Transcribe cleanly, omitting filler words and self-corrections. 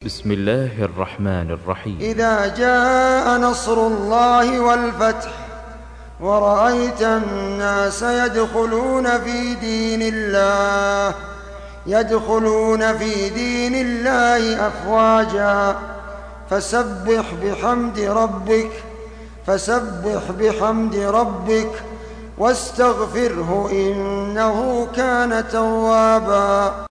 بسم الله الرحمن الرحيم. إذا جاء نصر الله والفتح ورأيت الناس يدخلون في دين الله أفواجا فسبح بحمد ربك واستغفره إنه كان توابا.